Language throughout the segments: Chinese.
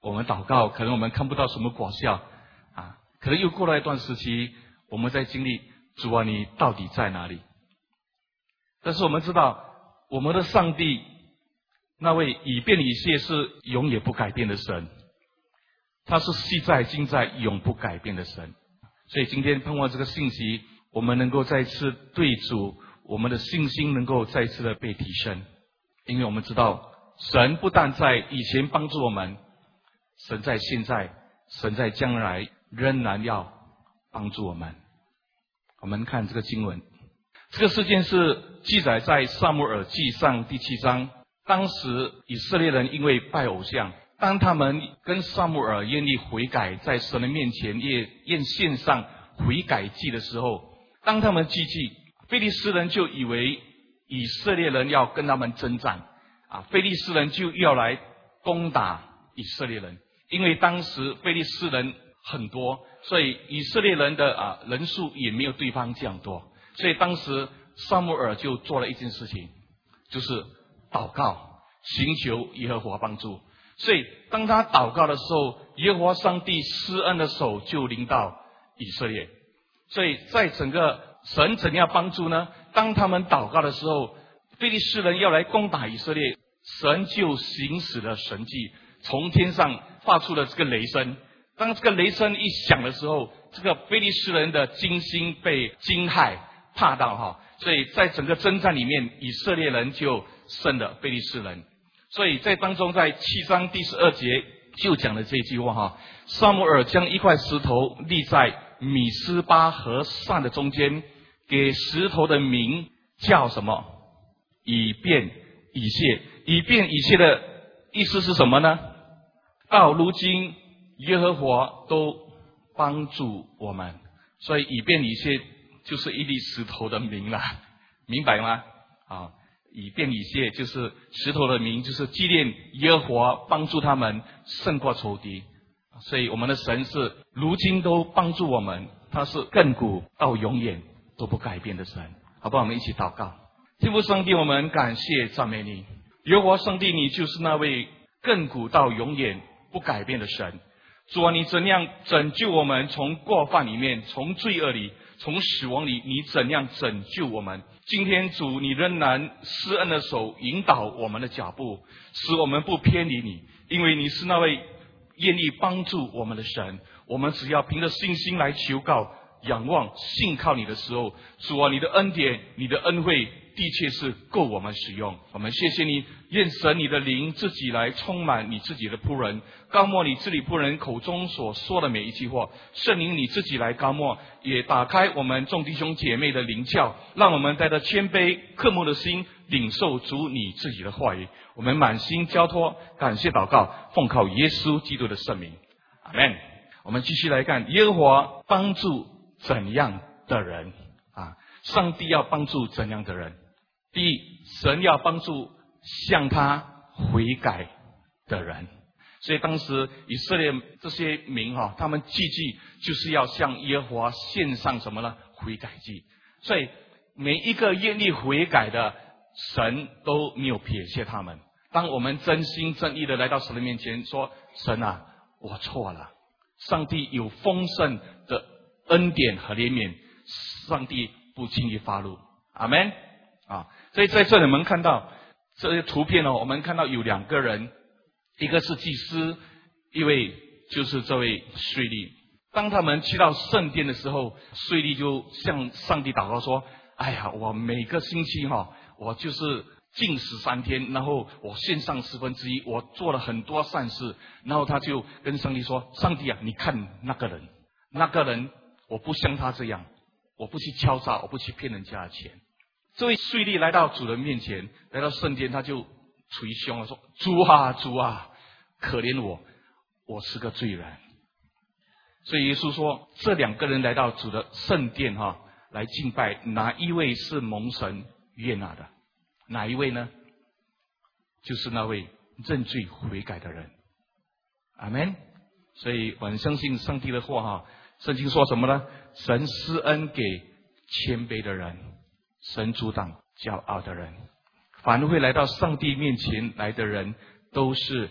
我们祷告，可能我们看不到什么果效啊，可能又过了一段时期，我们在经历主啊，你到底在哪里？但是我们知道，我们的上帝那位以便以谢是永远不改变的神，他是昔在今在永不改变的神。所以今天盼望这个信息，我们能够再次对主，我们的信心能够再次的被提升。因为我们知道，神不但在以前帮助我们，神在现在，神在将来仍然要帮助我们。我们看这个经文，这个事件是记载在撒母耳记上第7章。当时以色列人因为拜偶像，当他们跟撒母耳愿意悔改，在神的面前愿献上悔改祭的时候，当他们祭祭，非利士人就以为以色列人要跟他们征战啊，非利士人就要来攻打以色列人。因为当时非利士人很多，所以以色列人的人数也没有对方这样多。所以当时撒母耳就做了一件事情，就是祷告，寻求耶和华帮助。所以当他祷告的时候，耶和华上帝施恩的手就临到以色列。所以在整个神怎样帮助呢？当他们祷告的时候，非利士人要来攻打以色列，神就行使了神迹，从天上发出了这个雷声。当这个雷声一响的时候，这个非利士人的军心被惊骇怕到所以在整个征战里面，以色列人就胜了非利士人。所以在当中，在7章第12节就讲了这句话撒母耳将一块石头立在米斯巴和善的中间，给石头的名叫什么？以便以谢。以便以谢的意思是什么呢？到如今耶和华都帮助我们，所以以便以谢就是一粒石头的名了，明白吗？以便以谢就是石头的名，就是纪念耶和华帮助他们胜过仇敌。所以我们的神是如今都帮助我们，他是亘古到永远都不改变的神，好不好？我们一起祷告。天父上帝，我们感谢赞美你，耶和华上帝，你就是那位亘古到永远不改变的神。主啊，你怎样拯救我们从过犯里面，从罪恶里，从死亡里，你怎样拯救我们？今天主，你仍然施恩的手引导我们的脚步，使我们不偏离你，因为你是那位愿意帮助我们的神。我们只要凭着信心来求告、仰望、信靠你的时候，主啊，你的恩典、你的恩惠的确是够我们使用。我们谢谢你，愿神你的灵自己来充满你自己的仆人，高默你治理仆人口中所说的每一句话。圣灵你自己来高默，也打开我们众弟兄姐妹的灵竅，让我们带着谦卑渴慕的心领受主你自己的话语。我们满心交托，感谢祷告，奉靠耶稣基督的圣名，阿们。我们继续来看耶和华帮助怎样的人上帝要帮助怎样的人？第一，神要帮助向他悔改的人。所以当时以色列这些民他们祭祭就是要向耶和华献上什么呢？悔改祭。所以每一个愿意悔改的，神都没有撇下他们。当我们真心真意的来到神的面前说，神啊，我错了，上帝有丰盛的恩典和怜悯，上帝不轻易发怒，阿们所以在这里我们看到这些图片我们看到有两个人，一个是祭司，一位就是这位税吏。当他们去到圣殿的时候，税吏就向上帝祷告说，哎呀，我每个星期我就是禁食3天，然后我献上1/10，我做了很多善事。然后他就跟上帝说，上帝啊，你看那个人我不像他这样，我不去敲诈，我不去骗人家的钱。这位税吏来到主人面前，来到圣殿，他就捶胸了，说，主啊主啊，可怜我是个罪人。所以耶稣说，这两个人来到主的圣殿来敬拜，哪一位是蒙神悦纳的？哪一位呢？就是那位认罪悔改的人，阿们。所以我们相信上帝的话圣经说什么呢？神施恩给谦卑的人，神阻挡骄傲的人。凡会来到上帝面前来的人，都是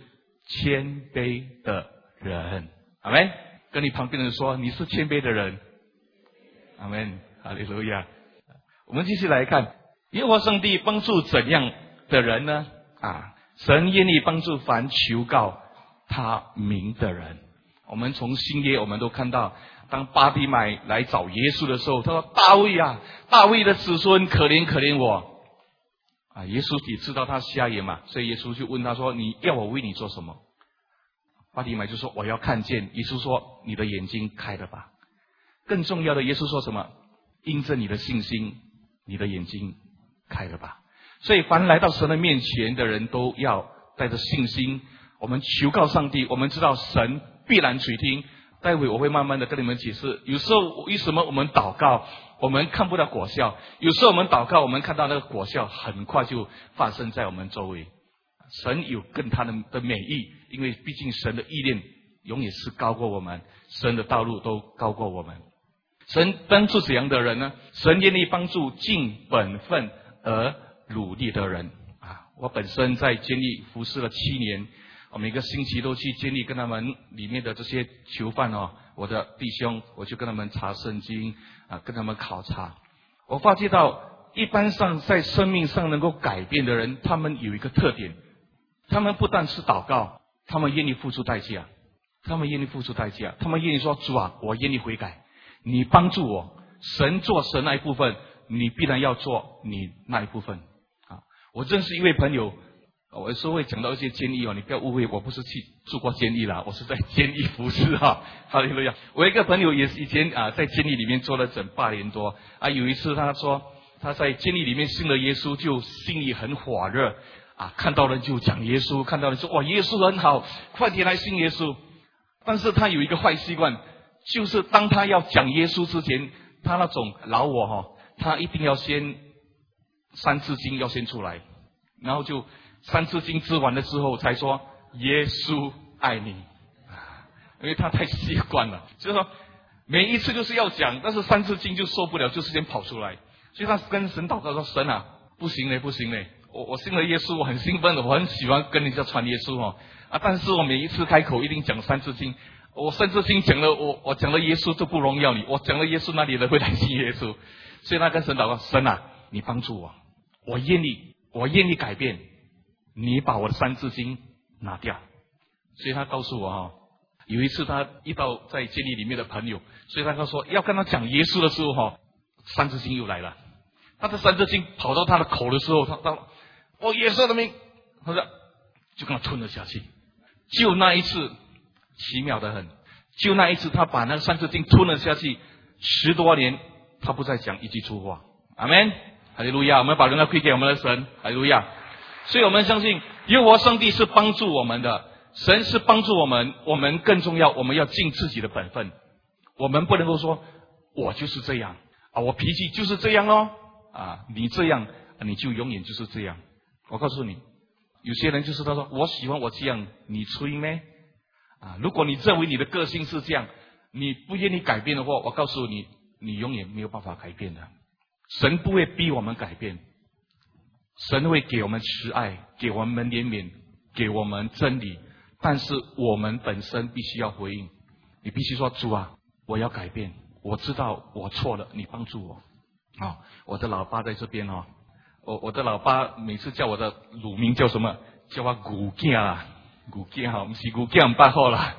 谦卑的人。阿们。跟你旁边的人说，你是谦卑的人。阿们，哈利路亚。我们继续来看，耶和华上帝帮助怎样的人呢？神愿意帮助凡求告他名的人。我们从新约我们都看到，当巴底买来找耶稣的时候，他说：大卫啊，大卫的子孙，可怜可怜我。耶稣也知道他瞎眼嘛，所以耶稣就问他说：你要我为你做什么？巴底买就说：我要看见。耶稣说：你的眼睛开了吧。更重要的，耶稣说什么？因着你的信心，你的眼睛开了吧。所以凡来到神的面前的人都要带着信心，我们求告上帝，我们知道神必然垂听。待会我会慢慢的跟你们解释，有时候为什么我们祷告我们看不到果效，有时候我们祷告我们看到那个果效很快就发生在我们周围。神有跟他的美意，因为毕竟神的意念永远是高过我们，神的道路都高过我们。神帮助怎样的人呢？神愿意帮助尽本分而努力的人。我本身在监狱服侍了7年，我每个星期都去监狱跟他们里面的这些囚犯我的弟兄，我就跟他们查圣经跟他们考察。我发觉到一般上在生命上能够改变的人，他们有一个特点，他们不但是祷告，他们愿意付出代价，他们愿意说：主啊，我愿意悔改，你帮助我。神做神那一部分，你必然要做你那一部分。我认识一位朋友，我有时候会讲到一些监狱你不要误会，我不是去住过监狱啦，我是在监狱服侍哈利路亚。我一个朋友也是以前在监狱里面做了整8年多有一次他说他在监狱里面信了耶稣，就心里很火热看到人就讲耶稣，看到人说哇耶稣很好，快点来信耶稣。但是他有一个坏习惯，就是当他要讲耶稣之前，他那种老我他一定要先三字经要先出来，然后就三字经知完了之后才说耶稣爱你因为他太习惯了，就是说每一次就是要讲，但是三字经就受不了，就是先跑出来。所以他跟神祷告说：神不行嘞，我信了耶稣，我很兴奋的，我很喜欢跟人家传耶稣但是我每一次开口一定讲三字经，我三字经讲了，我讲了耶稣就不荣耀你，我讲了耶稣那里人会来信耶稣。所以他跟神祷告：神你帮助我，我愿意改变，你把我的三字经拿掉。所以他告诉我有一次他遇到在监狱里面的朋友，所以他说要跟他讲耶稣的时候三字经又来了。他的三字经跑到他的口的时候，他耶稣的名，他说就跟他吞了下去。就那一次奇妙得很，就那一次他把那个三字经吞了下去，10多年他不再讲一句粗话。阿们，哈利路亚。我们把荣耀归给我们的神，哈利路亚。所以我们相信耶和华上帝是帮助我们的，神是帮助我们，我们更重要，我们要尽自己的本分。我们不能够说我就是这样我脾气就是这样你这样你就永远就是这样。我告诉你，有些人就是他说我喜欢我这样，你吹咩如果你认为你的个性是这样，你不愿意改变的话，我告诉你，你永远没有办法改变的。神不会逼我们改变，神会给我们慈爱，给我们怜悯，给我们真理，但是我们本身必须要回应。你必须说：主我要改变，我知道我错了，你帮助我我的老爸在这边我的老爸每次叫我的乳名叫什么？叫我牛囝牛囝不是牛囝不好啦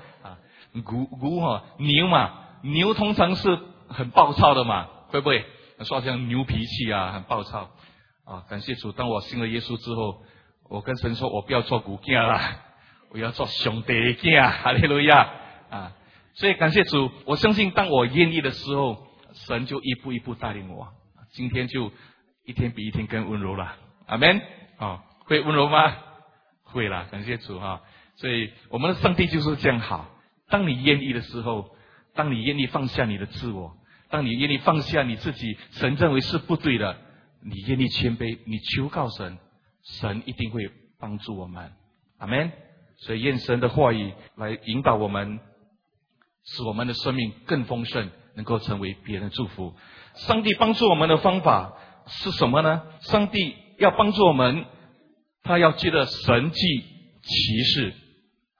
牛嘛，牛通常是很暴躁的嘛，会不会说像牛脾气很暴躁感谢主，当我信了耶稣之后，我跟神说我不要做牛囝啦，我要做上帝的囝，哈利路亚所以感谢主，我相信当我愿意的时候，神就一步一步带领我。今天就一天比一天更温柔了，阿们会温柔吗？会啦，感谢主所以我们的上帝就是这样好。当你愿意的时候，当你愿意放下你的自我，当你愿意放下你自己神认为是不对的，你愿意谦卑，你求告神，神一定会帮助我们，阿们。所以愿神的话语来引导我们，使我们的生命更丰盛，能够成为别人的祝福。上帝帮助我们的方法是什么呢？上帝要帮助我们，他要借着神迹奇事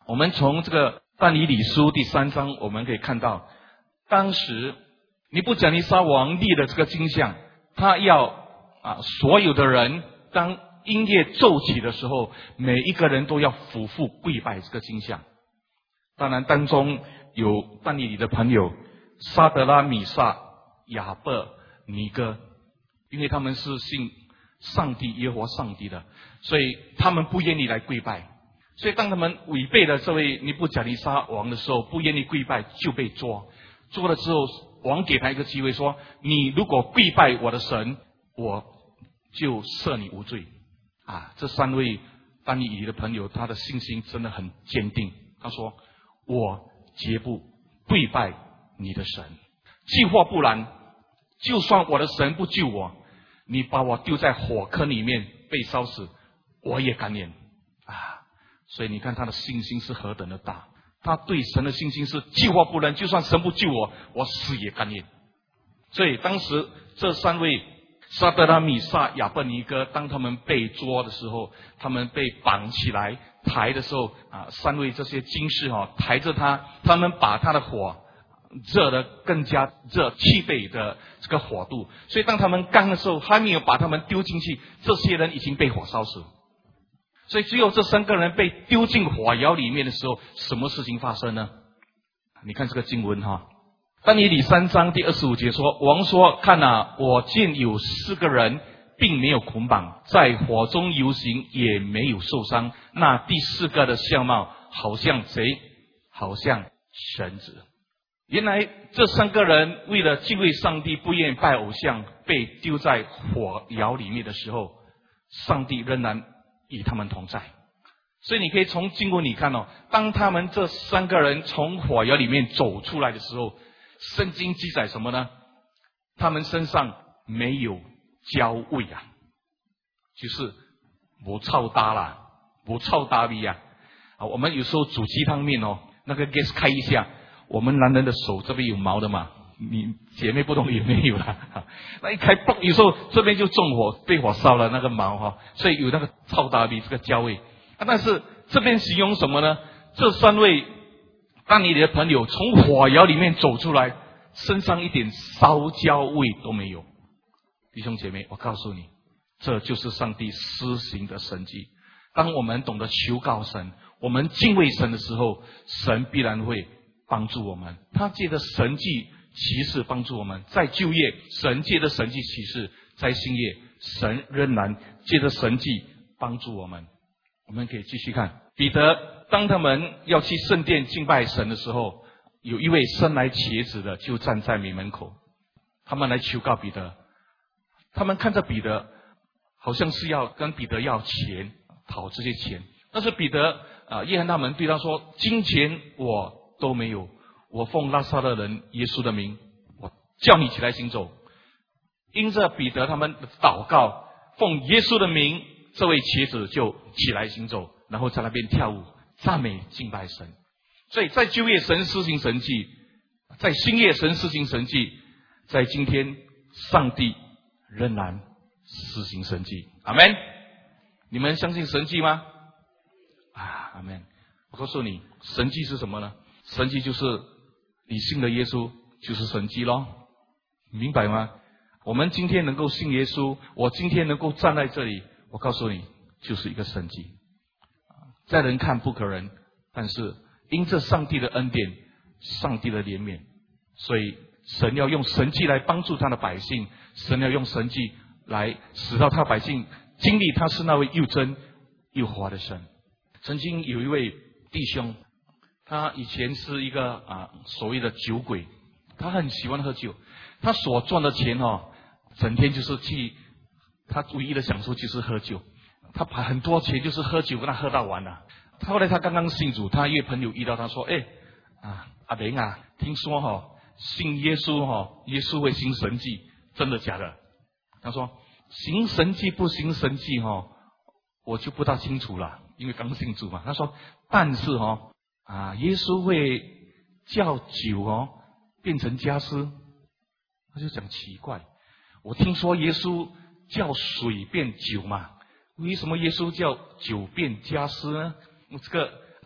我们从这个但以理书第3章，我们可以看到，当时尼布甲尼撒王立的这个金像，他要所有的人当音乐奏起的时候，每一个人都要俯伏跪拜这个金像。当然当中有但以理的朋友沙德拉、米煞、亚伯尼哥，因为他们是信上帝耶和华上帝的，所以他们不愿意来跪拜。所以当他们违背了这位尼布甲尼撒王的时候，不愿意跪拜，就被捉了之后，王给他一个机会说，你如果跪拜我的神，我就赦你无罪。这3位但以理的朋友，他的信心真的很坚定。他说，我绝不跪拜你的神，计划不然，就算我的神不救我，你把我丢在火坑里面被烧死，我也甘愿。所以你看他的信心是何等的大，他对神的信心是计划不然，就算神不救我，我死也甘愿。所以当时这3位沙德拉、米煞、亚伯尼哥，当他们被捉的时候，他们被绑起来抬的时候，3位这些军士抬着他，他们把他的火热得更加热7倍的这个火度，所以当他们干的时候，还没有把他们丢进去，这些人已经被火烧死。所以只有这3个人被丢进火窑里面的时候，什么事情发生呢？你看这个经文但以理3章第25节说，王说，看我见有4个人并没有捆绑，在火中游行，也没有受伤。那第4个的相貌好像贼，好像神子。原来这3个人为了敬畏上帝，不愿意拜偶像，被丢在火窑里面的时候，上帝仍然与他们同在。所以你可以从经文里看当他们这3个人从火窑里面走出来的时候，圣经记载什么呢？他们身上没有焦味就是不臭搭啦，不臭搭味我们有时候煮鸡汤面那个 gas 开一下，我们男人的手这边有毛的嘛，你姐妹不懂有没有啦？那一开爆，有时候这边就中火，被火烧了那个毛所以有那个臭搭味，这个焦味但是这边形容什么呢？这3位当你的朋友从火窑里面走出来，身上一点烧焦味都没有。弟兄姐妹，我告诉你，这就是上帝施行的神迹。当我们懂得求告神，我们敬畏神的时候，神必然会帮助我们。他借着神迹奇事帮助我们，在旧业神借着神迹奇事，在新业神仍然借着神迹帮助我们。我们可以继续看彼得，当他们要去圣殿敬拜神的时候，有一位生来瘸子的就站在门口，他们来求告彼得。他们看着彼得好像是要跟彼得要钱，讨这些钱，但是彼得约翰他们对他说，金钱我都没有，我奉拉撒勒人耶稣的名，我叫你起来行走。因着彼得他们的祷告，奉耶稣的名，这位瘸子就起来行走，然后在那边跳舞赞美敬拜神。所以在旧业神施行神迹，在新业神施行神迹，在今天上帝仍然施行神迹。阿们。你们相信神迹吗？阿们。我告诉你，神迹是什么呢？神迹就是你信了耶稣就是神迹咯，明白吗？我们今天能够信耶稣，我今天能够站在这里，我告诉你就是一个神迹。在人看不可能，但是因着上帝的恩典，上帝的怜悯，所以神要用神迹来帮助他的百姓，神要用神迹来使到他百姓经历他是那位又真又活的神。曾经有一位弟兄，他以前是一个所谓的酒鬼，他很喜欢喝酒，他所赚的钱整天就是去，他唯一的享受就是喝酒，他把很多钱就是喝酒跟他喝到完了。后来他刚刚信主，他一位朋友遇到他说，阿明听说信耶稣耶稣会行神迹，真的假的？他说行神迹不行神迹我就不大清楚了，因为刚信主嘛。他说但是耶稣会叫酒变成家私。他就讲奇怪，我听说耶稣叫水变酒嘛，为什么耶稣叫酒变家私呢？这个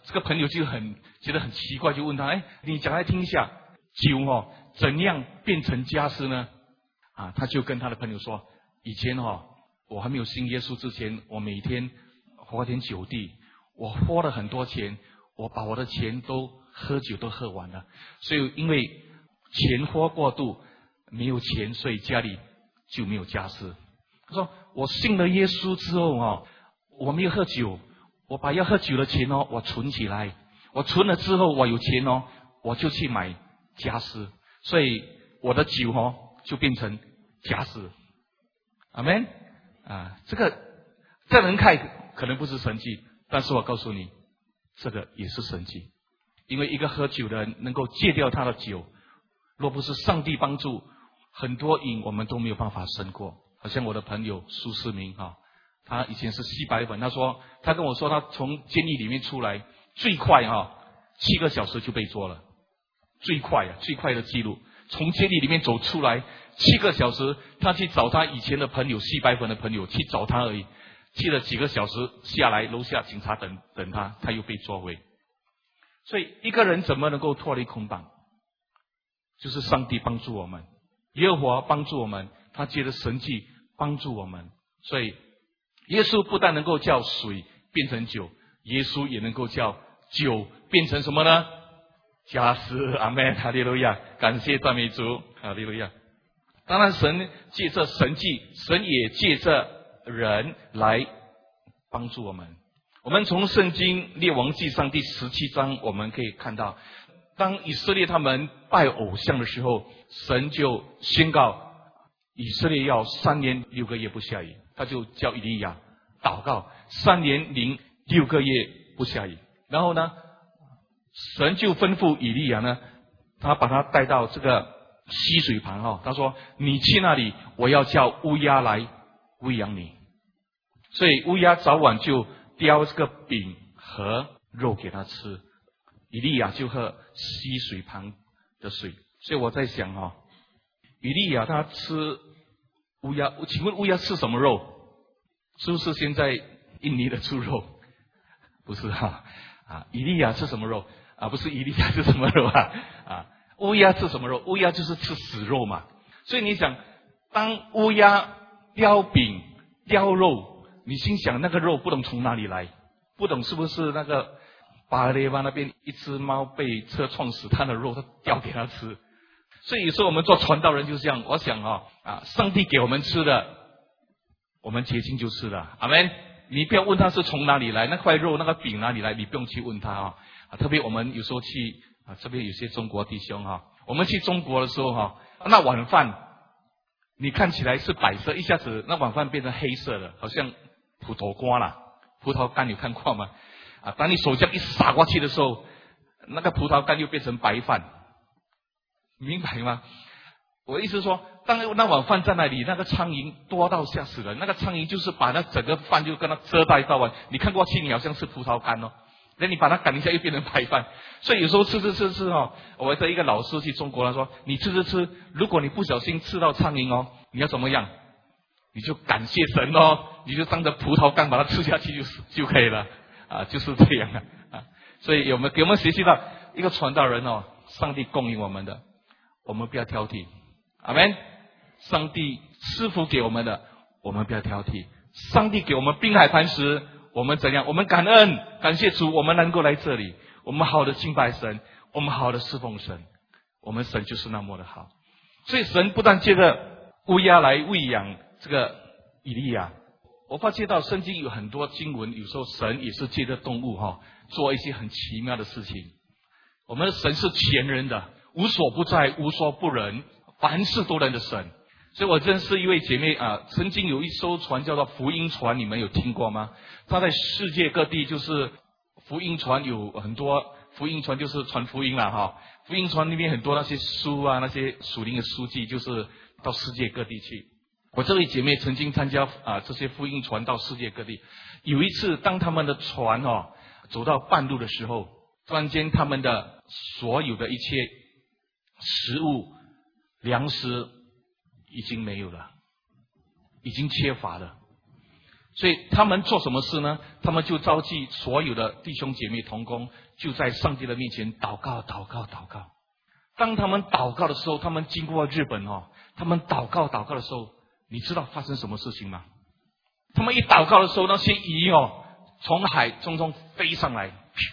这个朋友就觉得很奇怪，就问他：你讲来听一下，酒怎样变成家私呢？他就跟他的朋友说：以前我还没有信耶稣之前，我每天花天酒地，我花了很多钱，我把我的钱都喝酒都喝完了，所以因为钱花过度，没有钱，所以家里就没有家私。他说我信了耶稣之后我没有喝酒，我把要喝酒的钱我存起来，我存了之后我有钱我就去买家私，所以我的酒就变成家私。阿们。这个在人看可能不是神迹，但是我告诉你，这个也是神迹。因为一个喝酒的人能够戒掉他的酒，若不是上帝帮助，很多瘾我们都没有办法胜过。好像我的朋友苏世民他以前是吸白粉，他跟我说他从监狱里面出来最快7个小时就被捉了，最快的记录，从监狱里面走出来7个小时，他去找他以前的朋友吸白粉的朋友去找他而已，去了几个小时下来，楼下警察等他，他又被抓回。所以一个人怎么能够脱离捆绑？就是上帝帮助我们，耶和华帮助我们，他借着神迹帮助我们。所以耶稣不但能够叫水变成酒，耶稣也能够叫酒变成什么呢？家私。阿们，哈利路亚，感谢赞美主，哈利路亚。当然神借着神迹，神也借着人来帮助我们。我们从圣经列王纪上第17章我们可以看到，当以色列他们拜偶像的时候，神就宣告以色列要3年6个月不下雨，他就叫以利亚祷告3年零6个月不下雨。然后呢，神就吩咐以利亚呢，他把他带到这个溪水旁他说你去那里，我要叫乌鸦来喂养你。所以乌鸦早晚就叼这个饼和肉给他吃，以利亚就喝溪水旁的水。所以我在想以利亚他吃乌鸦，请问乌鸦吃什么肉？是不是现在印尼的猪肉？不是以利亚吃什么肉不是以利亚吃什么肉乌鸦吃什么肉？乌鸦就是吃死肉嘛。所以你想，当乌鸦叼饼叼肉，你心想那个肉不懂从哪里来，不懂是不是那个巴勒巴那边一只猫被车撞死，它的肉它叼给它吃。所以有时候我们做传道人就这样，我想上帝给我们吃的，我们竭尽就吃了。阿们。你不要问他是从哪里来，那块肉那个饼哪里来，你不用去问他特别我们有时候去这边有些中国弟兄我们去中国的时候那晚饭你看起来是白色，一下子那晚饭变成黑色的，好像葡萄瓜啦，葡萄干有看过吗？当你手这样一撒过去的时候，那个葡萄干又变成白饭，明白吗？我的意思是说，当那碗饭在那里，那个苍蝇多到吓死人，那个苍蝇就是把那整个饭就跟它遮盖到完，你看过去你好像是葡萄干那你把它赶一下又变成白饭。所以有时候吃我的一个老师去中国，他说你吃，如果你不小心吃到苍蝇你要怎么样？你就感谢神你就当着葡萄干把它吃下去就可以了就是这样所以给我们学习到一个传道人上帝供应我们的，我们不要挑剔。阿们。上帝赐福给我们的，我们不要挑剔。上帝给我们滨海磐石，我们怎样？我们感恩，感谢主，我们能够来这里，我们好的敬拜神，我们好的侍奉神，我们神就是那么的好。所以神不但借着乌鸦来喂养这个以利亚，我发觉到圣经有很多经文，有时候神也是借着动物做一些很奇妙的事情。我们的神是全人的，无所不在，无所不能，凡事都能的神。所以我认识一位姐妹曾经有一艘船叫做福音船，你们有听过吗？她在世界各地，就是福音船有很多，福音船就是传福音啦福音船里面很多那些书那些属灵的书籍，就是到世界各地去。我这位姐妹曾经参加这些福音船到世界各地。有一次当他们的船走到半路的时候，突然间他们的所有的一切食物粮食已经没有了，已经缺乏了。 所以他们做什么事呢？他们就召集所有的弟兄姐妹同工，就在上帝的面前祷告。当他们祷告的时候，他们经过日本他们祷告的时候，你知道发生什么事情吗？他们一祷告的时候，那些鱼从海中飞上来，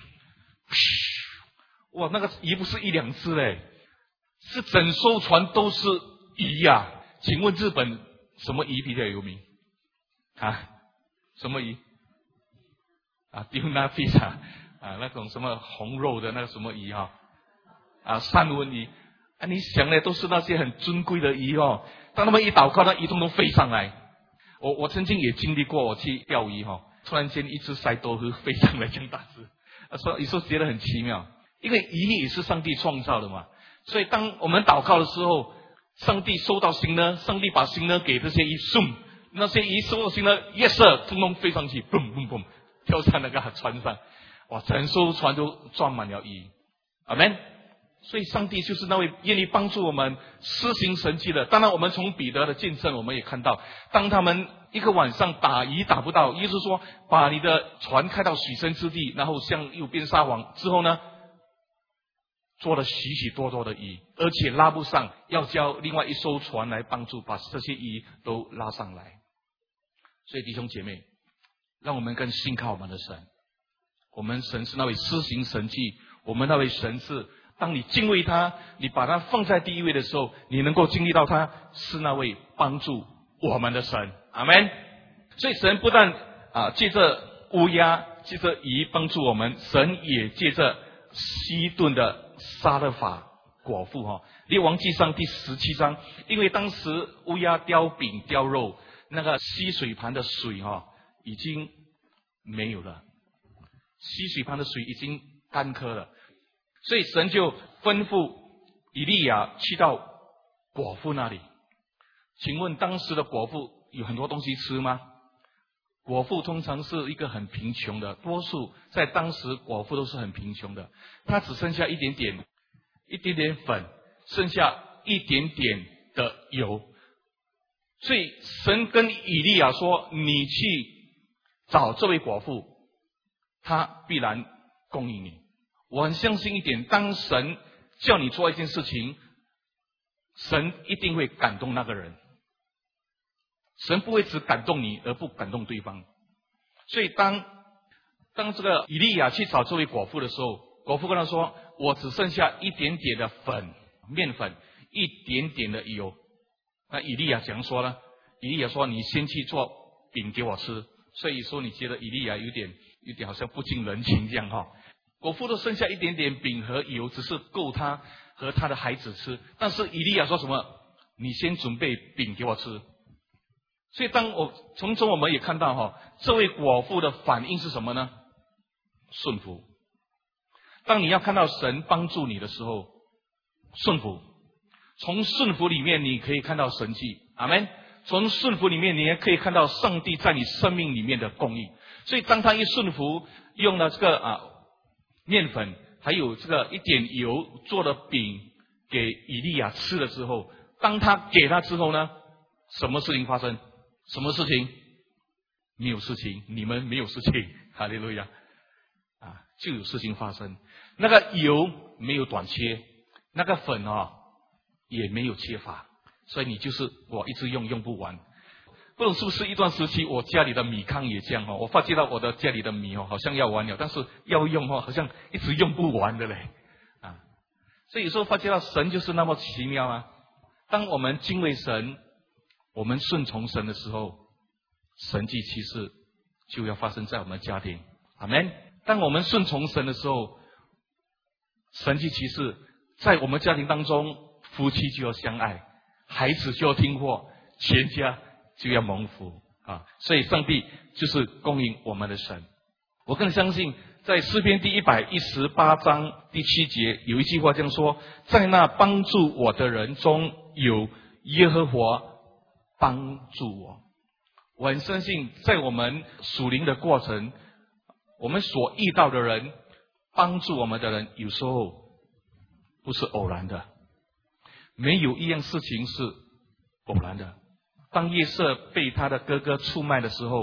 哇，那个鱼不是一两只嘞，是整艘船都是鱼呀！请问日本什么鱼比较有名啊？什么鱼啊？tuna fish 啊，那种什么红肉的那个什么鱼三文鱼啊，你想的都是那些很尊贵的鱼当他们一祷告，那鱼通通飞上来。我曾经也经历过，我去钓鱼突然间一只鳃多会飞上来这样大只，有时候觉得很奇妙，因为鱼也是上帝创造的嘛。所以当我们祷告的时候，上帝收到信呢，上帝把信呢给这些鱼送，那些鱼收到信呢 ，yes sir， 通通飞上去，嘣嘣嘣，跳上那个船上，哇，整艘船都装满了鱼，阿们。所以上帝就是那位愿意帮助我们施行神迹的。当然我们从彼得的见证我们也看到，当他们一个晚上打鱼打不到，意思说把你的船开到水深之地，然后向右边撒网之后呢，做了许许多多的鱼，而且拉不上，要叫另外一艘船来帮助把这些鱼都拉上来。所以弟兄姐妹，让我们更信靠我们的神。我们神是那位施行神迹，我们那位神是当你敬畏他，你把他放在第一位的时候，你能够经历到他是那位帮助我们的神。阿们。所以神不但借着乌鸦，借着鱼帮助我们，神也借着西顿的撒勒法果腹列王纪上第17章，因为当时乌鸦叼饼叼肉，那个吸水盘的水已经没有了，吸水盘的水已经干渴了，所以神就吩咐以利亚去到果腹那里。请问当时的果腹有很多东西吃吗？果腹通常是一个很贫穷的，多数在当时果腹都是很贫穷的，它只剩下一点点粉，剩下一点点的油。所以神跟以利亚说，你去找这位果腹，他必然供应你。我很相信一点，当神叫你做一件事情，神一定会感动那个人，神不会只感动你而不感动对方。所以当这个以利亚去找这位果腹的时候，果腹跟他说，我只剩下一点点的面粉，一点点的油。那以利亚怎样说呢？以利亚说，你先去做饼给我吃。所以说你觉得以利亚有点好像不近人情这样果腹都剩下一点点饼和油，只是够他和他的孩子吃。但是以利亚说什么？你先准备饼给我吃。所以从中我们也看到这位果腹的反应是什么呢？顺服。当你要看到神帮助你的时候，顺服。从顺服里面你可以看到神迹，阿们。从顺服里面你也可以看到上帝在你生命里面的供应。所以当他一顺服，用了这个面粉还有这个一点油做的饼给以利亚吃了之后，当他给他之后呢，什么事情发生？什么事情？没有事情，你们没有事情，哈利路亚就有事情发生。那个油没有短缺，那个粉也没有缺乏，所以你就是我一直用不完。不懂是不是一段时期我家里的米糠也这样我发觉到我的家里的米好像要完了，但是要用好像一直用不完的嘞所以有时候发觉到神就是那么奇妙当我们敬畏神，我们顺从神的时候，神迹奇事就要发生在我们家庭。阿们。当我们顺从神的时候，神迹奇事在我们家庭当中，夫妻就要相爱，孩子就要听话，全家就要蒙福所以上帝就是供应我们的神。我更相信在诗篇第118章第7节有一句话这样说，在那帮助我的人中有耶和华帮助我。我很相信在我们属灵的过程，我们所遇到的人，帮助我们的人有时候不是偶然的，没有一样事情是偶然的。当约瑟被他的哥哥出卖的时候，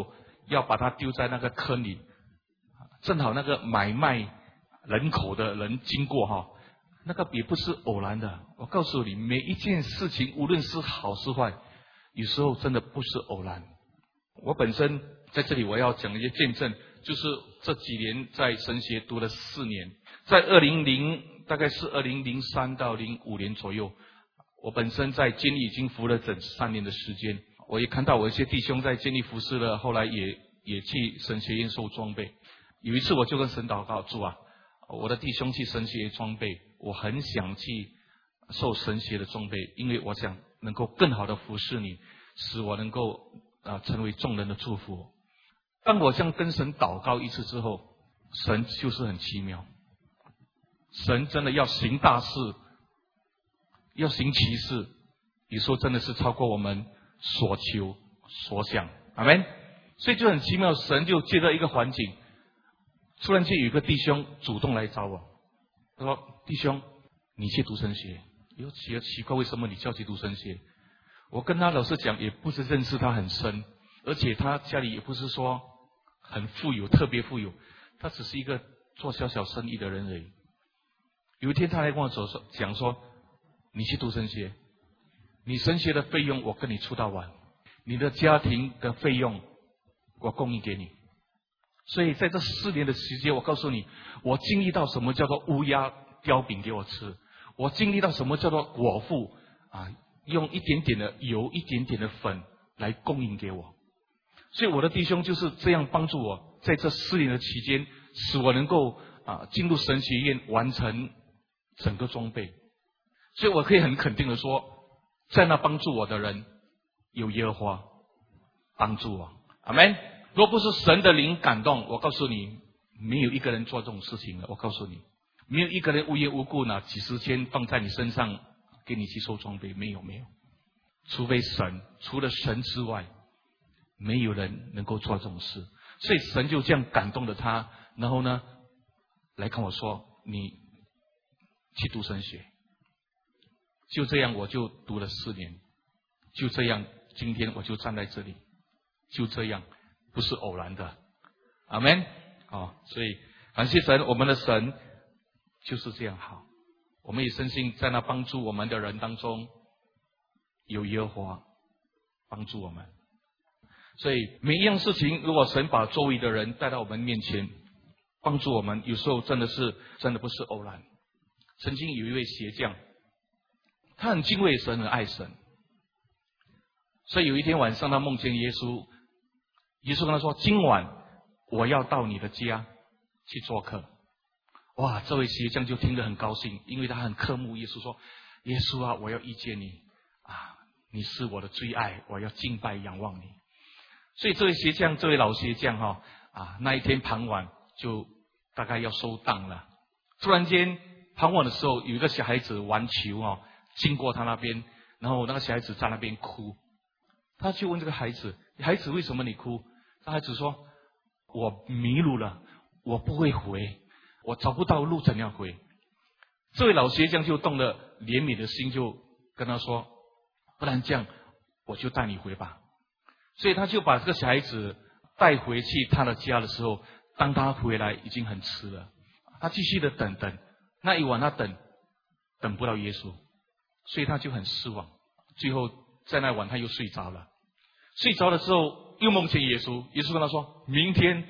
要把他丢在那个坑里，正好那个买卖人口的人经过那个也不是偶然的。我告诉你，每一件事情无论是好是坏，有时候真的不是偶然。我本身在这里我要讲一些见证，就是这几年在神学读了4年，在大概是2003到05年左右，我本身在监狱已经服了整3年的时间。我也看到我一些弟兄在监狱服侍了，后来也去神学院受装备。有一次我就跟神祷告，主啊，我的弟兄去神学装备，我很想去受神学的装备，因为我想能够更好的服侍你，使我能够成为众人的祝福。当我这样跟神祷告一次之后，神就是很奇妙，神真的要行大事，要行奇事，有时候真的是超过我们所求所想。阿们。所以就很奇妙，神就借着一个环境，突然间有一个弟兄主动来找我，他说：弟兄，你去读神学。有奇怪，为什么你叫去读神学？我跟他老实讲，也不是认识他很深，而且他家里也不是说很富有，特别富有，他只是一个做小小生意的人而已。有一天他来跟我讲说，你去读神学，你神学的费用我跟你出到完，你的家庭的费用我供应给你。所以在这4年的时间，我告诉你，我经历到什么叫做乌鸦叼饼给我吃，我经历到什么叫做果腹用一点点的油，一点点的粉来供应给我。所以我的弟兄就是这样帮助我，在这4年的期间，使我能够进入神学院，完成整个装备。所以我可以很肯定的说，在那帮助我的人有耶和华帮助我。阿们。若不是神的灵感动，我告诉你，没有一个人做这种事情的。我告诉你，没有一个人无缘无故拿几十千放在你身上给你去收装备，没有。除非神，除了神之外，没有人能够做这种事。所以神就这样感动了他，然后呢来跟我说，你去读神学。就这样我就读了4年，就这样今天我就站在这里，就这样不是偶然的。阿们。所以感谢神，我们的神就是这样好。我们也深信在那帮助我们的人当中有耶和华帮助我们。所以每一样事情，如果神把周围的人带到我们面前帮助我们，有时候真的不是偶然。曾经有一位鞋匠，他很敬畏神，很爱神，所以有一天晚上他梦见耶稣，耶稣跟他说，今晚我要到你的家去做客。哇，这位鞋匠就听得很高兴，因为他很渴慕耶稣，说，耶稣啊，我要遇见你你是我的最爱，我要敬拜仰望你。所以这位老鞋匠那一天傍晚就大概要收档了。突然间傍晚的时候，有一个小孩子玩球经过他那边，然后那个小孩子在那边哭。他就问这个孩子，孩子为什么你哭？这孩子说，我迷路了，我不会回，我找不到路，怎样回？这位老鞋匠就动了怜悯的心，就跟他说，不然这样我就带你回吧。所以他就把这个小孩子带回去他的家的时候，当他回来已经很迟了。他继续的等，那一晚他等不到耶稣，所以他就很失望。最后在那晚他又睡着了。睡着了之后又梦见耶稣，耶稣跟他说，明天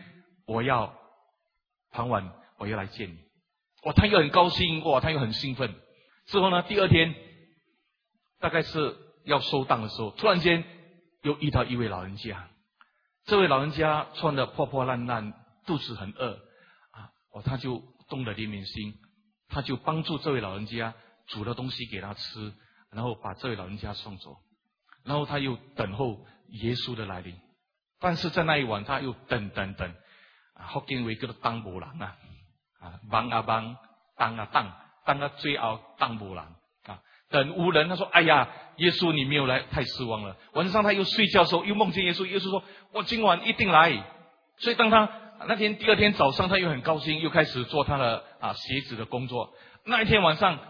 傍晚我要来见你。他又很高兴，他又很兴奋。之后呢，第二天大概是要收档的时候，突然间又遇到一位老人家。这位老人家穿得破破烂烂，肚子很饿他就动了怜悯心，他就帮助这位老人家煮了东西给他吃，然后把这位老人家送走。然后他又等候耶稣的来临。但是在那一晚他又等福建话叫做等无人忙等到最后等无人等无人。他说，哎呀，耶稣你没有来，太失望了。晚上他又睡觉的时候又梦见耶稣，耶稣说，我今晚一定来。所以当他第二天早上，他又很高兴，又开始做他的鞋子的工作。那一天晚上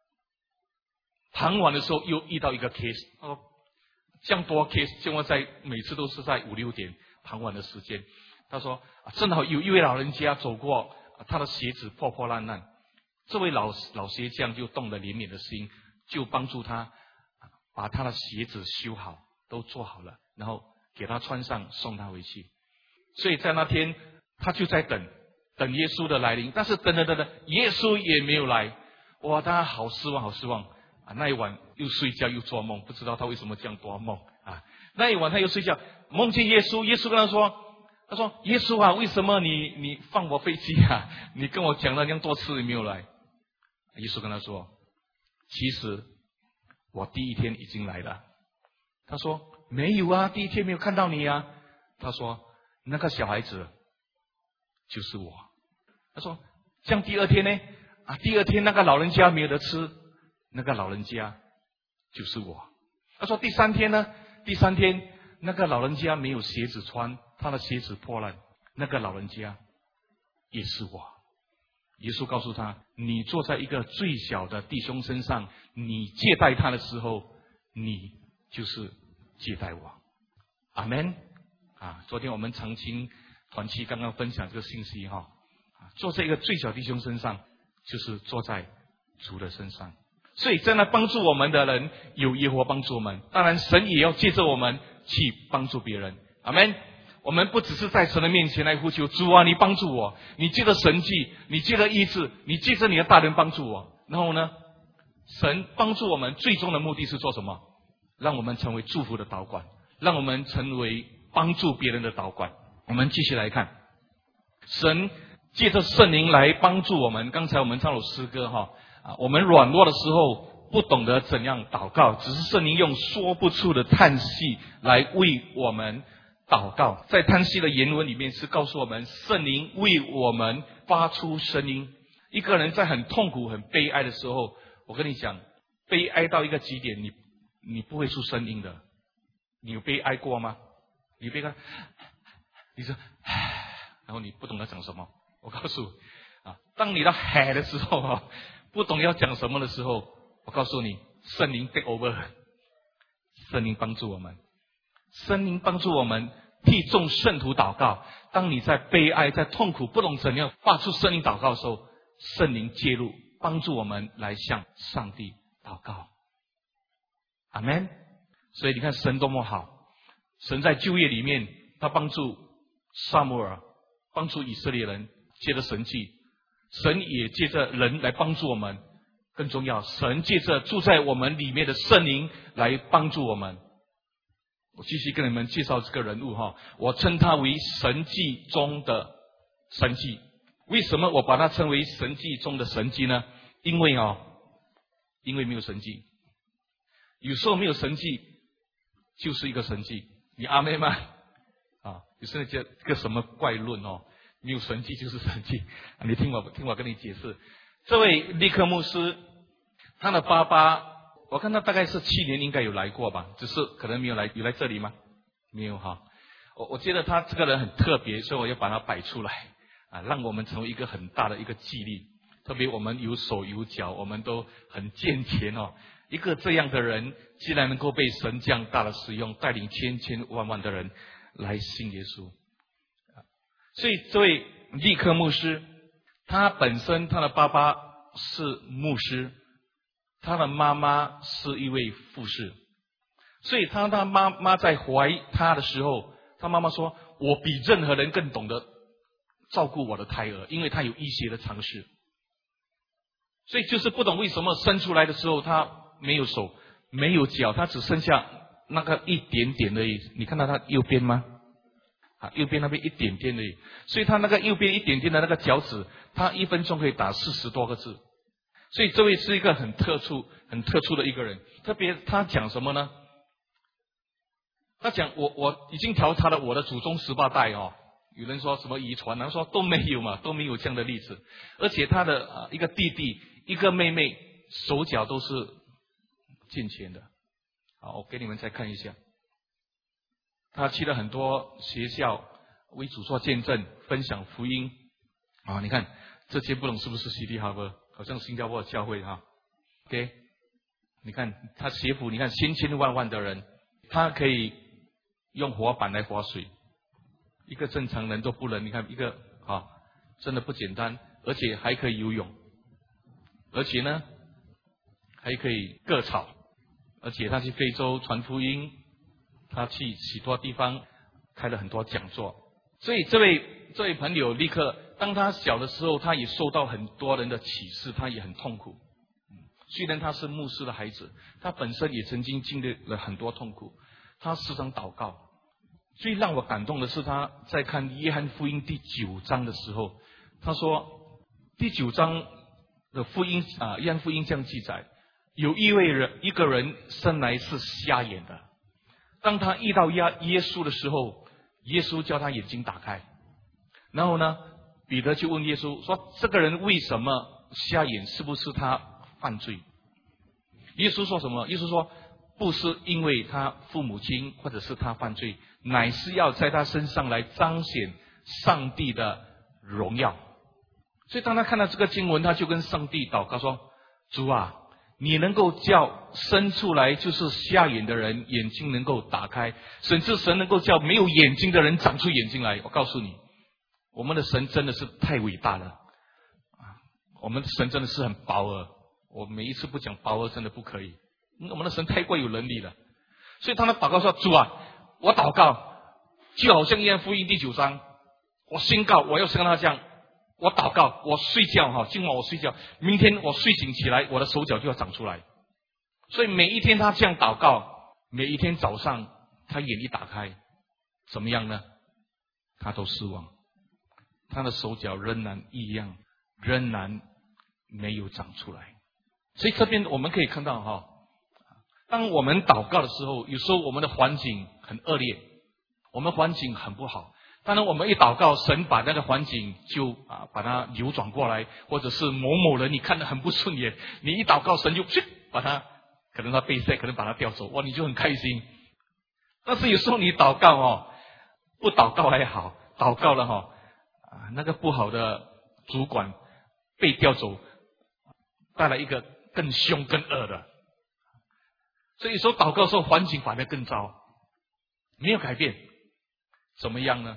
傍晚的时候又遇到一个 case， 他说这样多 case， 结果每次都是在5、6点， 傍晚的时间，他说正好有一位老人家走过，他的鞋子破破烂烂，这位老鞋匠就动了怜悯的心，就帮助他把他的鞋子修好，都做好了，然后给他穿上，送他回去。所以在那天他就在等耶稣的来临，但是等，耶稣也没有来。哇，他好失望，好失望啊！那一晚又睡觉又做梦，不知道他为什么这样多梦啊。那一晚他又睡觉，梦见耶稣，耶稣跟他说耶稣啊，为什么你放我飞机啊？你跟我讲了那样多次你没有来。耶稣跟他说，其实我第一天已经来了。他说没有啊，第一天没有看到你啊。他说那个小孩子就是我。他说这样第二天呢？第二天那个老人家没有得吃，那个老人家就是我。他说第三天呢？第三天那个老人家没有鞋子穿，他的鞋子破烂，那个老人家也是我。耶稣告诉他，你坐在一个最小的弟兄身上，你接待他的时候，你就是接待我。阿们。昨天我们长青团契刚刚分享这个信息坐在一个最小弟兄身上，就是坐在主的身上。所以在那帮助我们的人，有耶和华帮助我们，当然神也要借着我们去帮助别人。阿们。我们不只是在神的面前来呼求，主啊，你帮助我，你借着神迹，你借着医治，你借着你的大能帮助我。然后呢，神帮助我们最终的目的是做什么？让我们成为祝福的导管，让我们成为帮助别人的导管。我们继续来看，神借着圣灵来帮助我们。刚才我们唱了诗歌我们软弱的时候不懂得怎样祷告，只是圣灵用说不出的叹息来为我们祷告。在叹息的原文里面是告诉我们，圣灵为我们发出声音。一个人在很痛苦很悲哀的时候，我跟你讲，悲哀到一个极点，你不会出声音的。你有悲哀过吗？你悲哀，你说然后你不懂得讲什么。我告诉当你到喊的时候不懂要讲什么的时候，我告诉你，圣灵 take over， 圣灵帮助我们，圣灵帮助我们替众圣徒祷告。当你在悲哀在痛苦不懂怎样发出圣灵祷告的时候，圣灵介入帮助我们来向上帝祷告。阿们。所以你看神多么好，神在旧约里面他帮助撒母耳，帮助以色列人，借着神迹，神也借着人来帮助我们。更重要，神借着住在我们里面的圣灵来帮助我们。我继续跟你们介绍这个人物我称他为神迹中的神迹。为什么我把他称为神迹中的神迹呢？因为没有神迹。有时候没有神迹就是一个神迹，你阿妹吗？有时候这个什么怪论没有神迹就是神迹。你听我跟你解释。这位利克牧师，他的爸爸，我看他大概是7年应该有来过吧，只是可能没有来。有来这里吗？没有我觉得他这个人很特别，所以我要把他摆出来让我们成为一个很大的一个激励。特别我们有手有脚，我们都很健全一个这样的人，既然能够被神这样大的使用，带领千千万万的人来信耶稣。所以这位利克牧师，他本身他的爸爸是牧师，他的妈妈是一位护士。所以他妈妈在怀他的时候，他妈妈说，我比任何人更懂得照顾我的胎儿，因为他有医学的常识。所以就是不懂为什么生出来的时候他没有手没有脚，他只剩下那个一点点而已。你看到他右边吗？右边那边一点点而已。所以他那个右边一点点的那个脚趾，他1分钟可以打40多个字。所以这位是一个很特殊的一个人。特别他讲什么呢？他讲我已经调查了我的祖宗18代有人说什么遗传，他说都没有嘛，都没有这样的例子。而且他的一个弟弟一个妹妹手脚都是健全的。我给你们再看一下，他去了很多学校为主做见证，分享福音你看这些不懂是不是 City Harbour， 好像新加坡的教会OK， 你看他学府，你看千千万万的人，他可以用滑板来划水， 一个正常人都不能，你看一个真的不简单，而且还可以游泳，而且呢还可以割草，而且他去非洲传福音，他去许多地方开了很多讲座。所以这位朋友立刻，当他小的时候，他也受到很多人的启示，他也很痛苦。虽然他是牧师的孩子，他本身也曾经经历了很多痛苦，他时常祷告。最让我感动的是他在看约翰福音第9章的时候，他说第9章的福音约翰福音这样记载，有一个人生来是瞎眼的，当他遇到耶稣的时候，耶稣叫他眼睛打开，然后呢彼得就问耶稣说，这个人为什么瞎眼，是不是他犯罪？耶稣说什么？耶稣说不是因为他父母亲或者是他犯罪，乃是要在他身上来彰显上帝的荣耀。所以当他看到这个经文，他就跟上帝祷告说，主啊，你能够叫生出来就是瞎眼的人眼睛能够打开，甚至神能够叫没有眼睛的人长出眼睛来。我告诉你，我们的神真的是太伟大了，我们的神真的是很薄儿。我每一次不讲薄儿真的不可以，我们的神太过有能力了。所以他的祷告说，主啊，我祷告就好像约翰福音第9章，我宣告我要像他这样，我祷告我睡觉今晚我睡觉，明天我睡醒起来我的手脚就要长出来。所以每一天他这样祷告，每一天早上他眼一打开，怎么样呢？他都失望，他的手脚仍然一样，仍然没有长出来。所以这边我们可以看到当我们祷告的时候，有时候我们的环境很恶劣，我们环境很不好，当然我们一祷告，神把那个环境就把它扭转过来，或者是某某人你看得很不顺眼，你一祷告，神就把他，可能他被塞，可能把他调走，哇，你就很开心。但是有时候你祷告不祷告还好，祷告了那个不好的主管被调走，带来一个更凶更恶的。所以有时候祷告的时候环境反而更糟，没有改变，怎么样呢？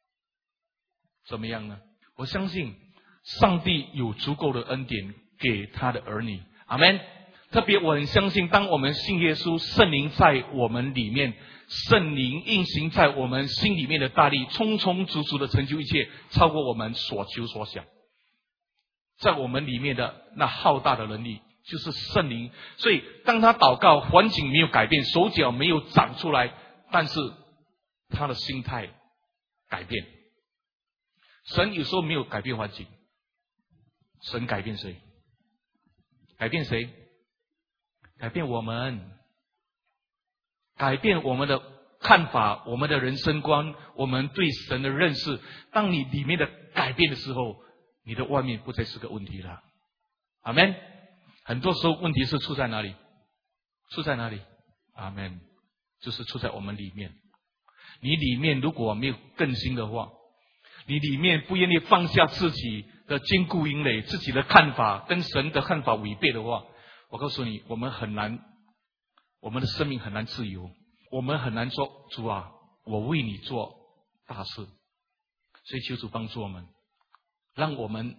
我相信上帝有足够的恩典给他的儿女，阿们。特别我很相信，当我们信耶稣，圣灵在我们里面，圣灵运行在我们心里面的大力，充充足足的成就一切，超过我们所求所想。在我们里面的那浩大的能力就是圣灵。所以当他祷告，环境没有改变，手脚没有长出来，但是他的心态改变。神有时候没有改变环境，神改变谁？改变谁？改变我们，改变我们的看法，我们的人生观，我们对神的认识。当你里面的改变的时候，你的外面不再是个问题了。阿们。很多时候问题是出在哪里？出在哪里？阿们。就是出在我们里面。你里面如果没有更新的话，你里面不愿意放下自己的坚固营垒，自己的看法跟神的看法违背的话，我告诉你，我们的生命很难自由，我们很难说，主啊，我为你做大事。所以求主帮助我们，让我们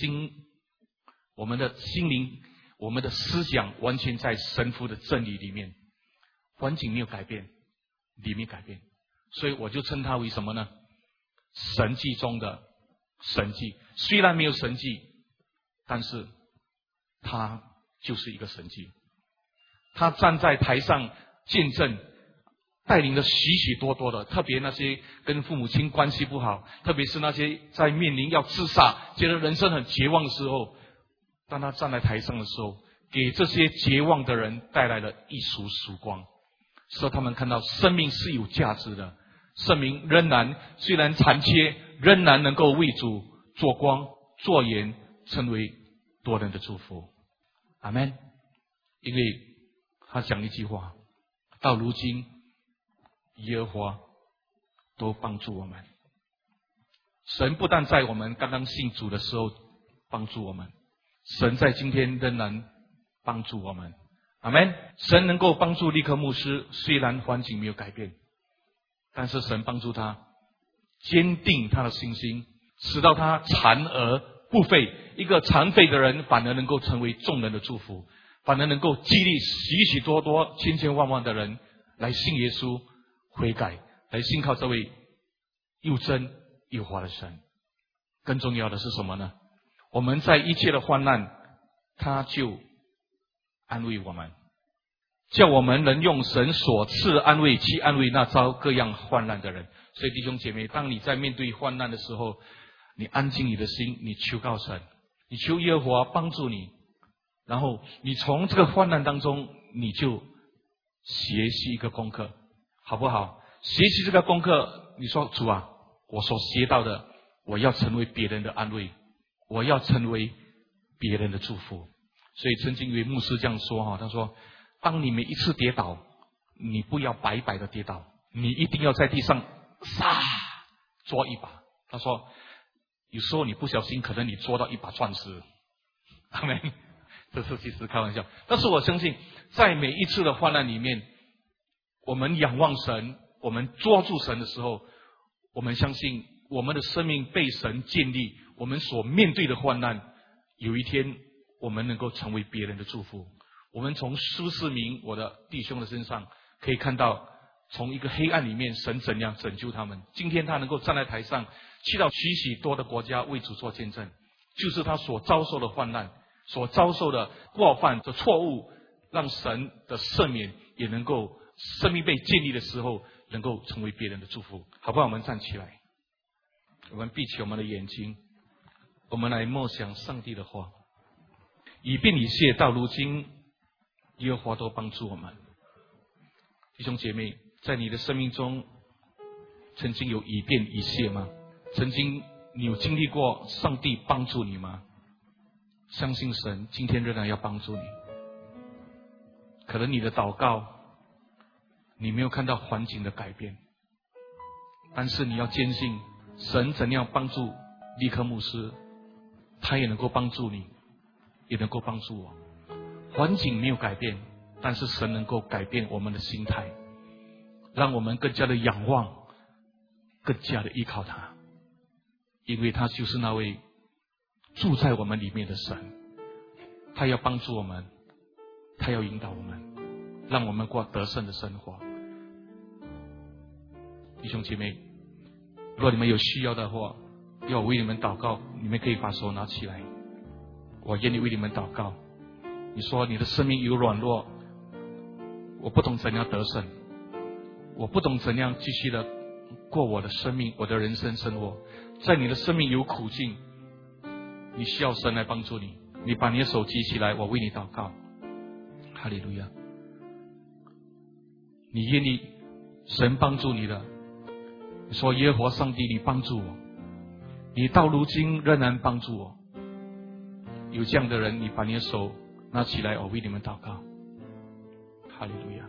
的心灵，我们的思想完全在神父的真理里面。环境没有改变，里面改变。所以我就称它为什么呢？神迹中的神迹。虽然没有神迹，但是它就是一个神迹。他站在台上见证，带领了许许多多的，特别那些跟父母亲关系不好，特别是那些在面临要自杀，觉得人生很绝望的时候，当他站在台上的时候，给这些绝望的人带来了一束曙光，使他们看到生命是有价值的，生命仍然虽然残缺，仍然能够为主做光做盐，成为多人的祝福。阿们。因为他讲一句话，到如今耶和华都帮助我们。神不但在我们刚刚信主的时候帮助我们，神在今天仍然帮助我们。阿们。神能够帮助立刻牧师，虽然环境没有改变，但是神帮助他坚定他的信心，使到他残而不废。一个残废的人反而能够成为众人的祝福，反而能够激励许许多多千千万万的人来信耶稣悔改，来信靠这位又真又活的神。更重要的是什么呢？我们在一切的患难，他就安慰我们，叫我们能用神所赐的安慰去安慰那遭各样患难的人。所以弟兄姐妹，当你在面对患难的时候，你安静你的心，你求告神，你求耶和华帮助你，然后你从这个患难当中，你就学习一个功课，好不好？学习这个功课，你说主啊，我所学到的，我要成为别人的安慰，我要成为别人的祝福。所以曾经有位牧师这样说，他说，当你每一次跌倒，你不要白白的跌倒，你一定要在地上抓一把。他说有时候你不小心，可能你捉到一把钻石。阿们。这是其实开玩笑，但是我相信在每一次的患难里面，我们仰望神，我们抓住神的时候，我们相信我们的生命被神建立，我们所面对的患难，有一天我们能够成为别人的祝福。我们从苏世民我的弟兄的身上可以看到，从一个黑暗里面神怎样拯救他们。今天他能够站在台上去到许许多的国家为主做见证，就是他所遭受的患难，所遭受的过犯的错误，让神的赦免也能够生命被建立的时候能够成为别人的祝福。好不好？我们站起来，我们闭起我们的眼睛，我们来默想上帝的话。以便以谢到如今，耶和华都帮助我们。弟兄姐妹，在你的生命中曾经有以便以谢吗？曾经你有经历过上帝帮助你吗？相信神今天仍然要帮助你。可能你的祷告你没有看到环境的改变，但是你要坚信神怎样帮助利克牧师，他也能够帮助你，也能够帮助我。环境没有改变，但是神能够改变我们的心态，让我们更加的仰望，更加的依靠他，因为他就是那位住在我们里面的神。他要帮助我们，他要引导我们，让我们过得胜的生活。弟兄姐妹，如果你们有需要的话，要我为你们祷告，你们可以把手拿起来，我愿意为你们祷告。你说你的生命有软弱，我不懂怎样得胜，我不懂怎样继续的过我的生命，我的人生生活。在你的生命有苦境，你需要神来帮助你，你把你的手举起来，我为你祷告。哈利路亚！你愿意神帮助你的，你说耶和华上帝，你帮助我，你到如今仍然帮助我。有这样的人，你把你的手拿起来，我为你们祷告。哈利路亚！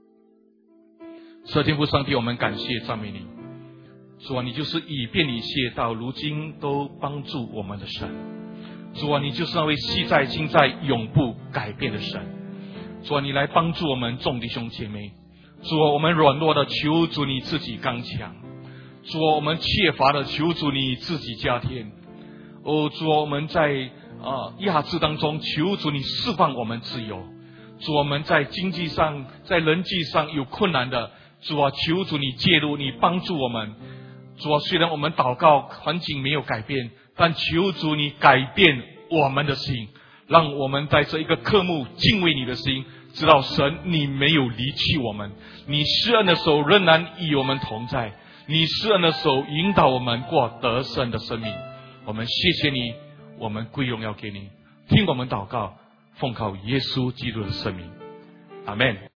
天父上帝，我们感谢赞美你。主啊，你就是以便以谢到如今都帮助我们的神。主啊，你就是那位昔在今在永不改变的神。主啊，你来帮助我们众弟兄姐妹。主啊，我们软弱的求主你自己刚强。主啊，我们缺乏的求主你自己加添。哦，主啊，我们在压制当中求主你释放我们自由。主啊，我们在经济上在人际上有困难的，主啊，求主你介入，你帮助我们。主啊，虽然我们祷告环境没有改变，但求主你改变我们的心，让我们在这一个科目敬畏你的心，知道神你没有离弃我们，你施恩的手仍然与我们同在，你施恩的手引导我们过得胜的生命。我们谢谢你，我们归荣耀给你，听我们祷告，奉靠耶稣基督的圣名，阿们。